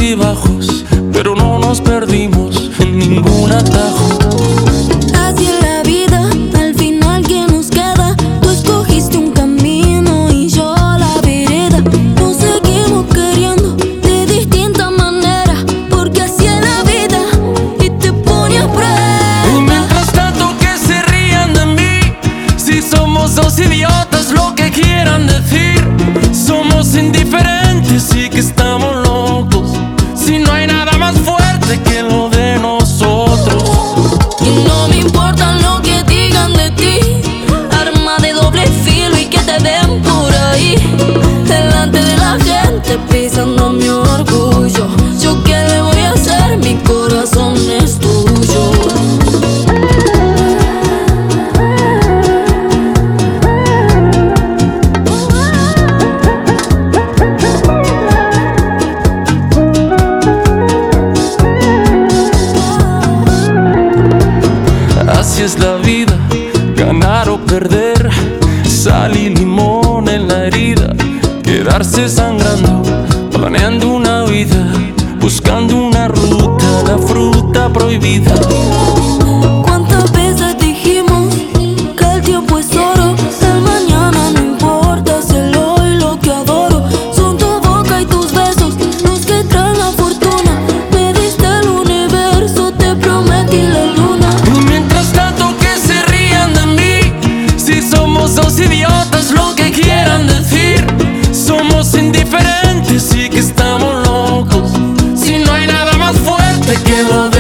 altibajos, pero no nos perdimos en ningún atajo. Así es la vida, al final ¿qué nos queda? Tú escogiste un camino y yo la vereda. Nos seguimos queriendo de distinta manera, porque así es la vida y te pone a prueba. Y mientras tanto que se rían de mí, si somos dos idiotas, lo que quieran decir. Somos indiferentes y que estamos locos, si no hay nada más fuerte que lo de nosotros. Y no me importa lo que digan de ti, arma de doble filo y que te ven por ahí, delante de la gente pisando mi orgullo. ¿Yo qué le voy a hacer? Mi corazón es tuyo. Así es la vida, ganar o perder, sal y limón en la herida, quedarse sangrando, planeando una vida, buscando una ruta, la fruta prohibida. ¿Cuántas veces dijimos que el tiempo es oro? El mañana no importa, es el hoy lo que adoro. Son tu boca y tus besos los que traen la fortuna. Me diste el universo, te prometí la luna. Y mientras tanto que se rían de mí, si somos dos idiotas, lo que quieran decir. Somos indiferentes y que estamos locos, si no hay nada más fuerte que lo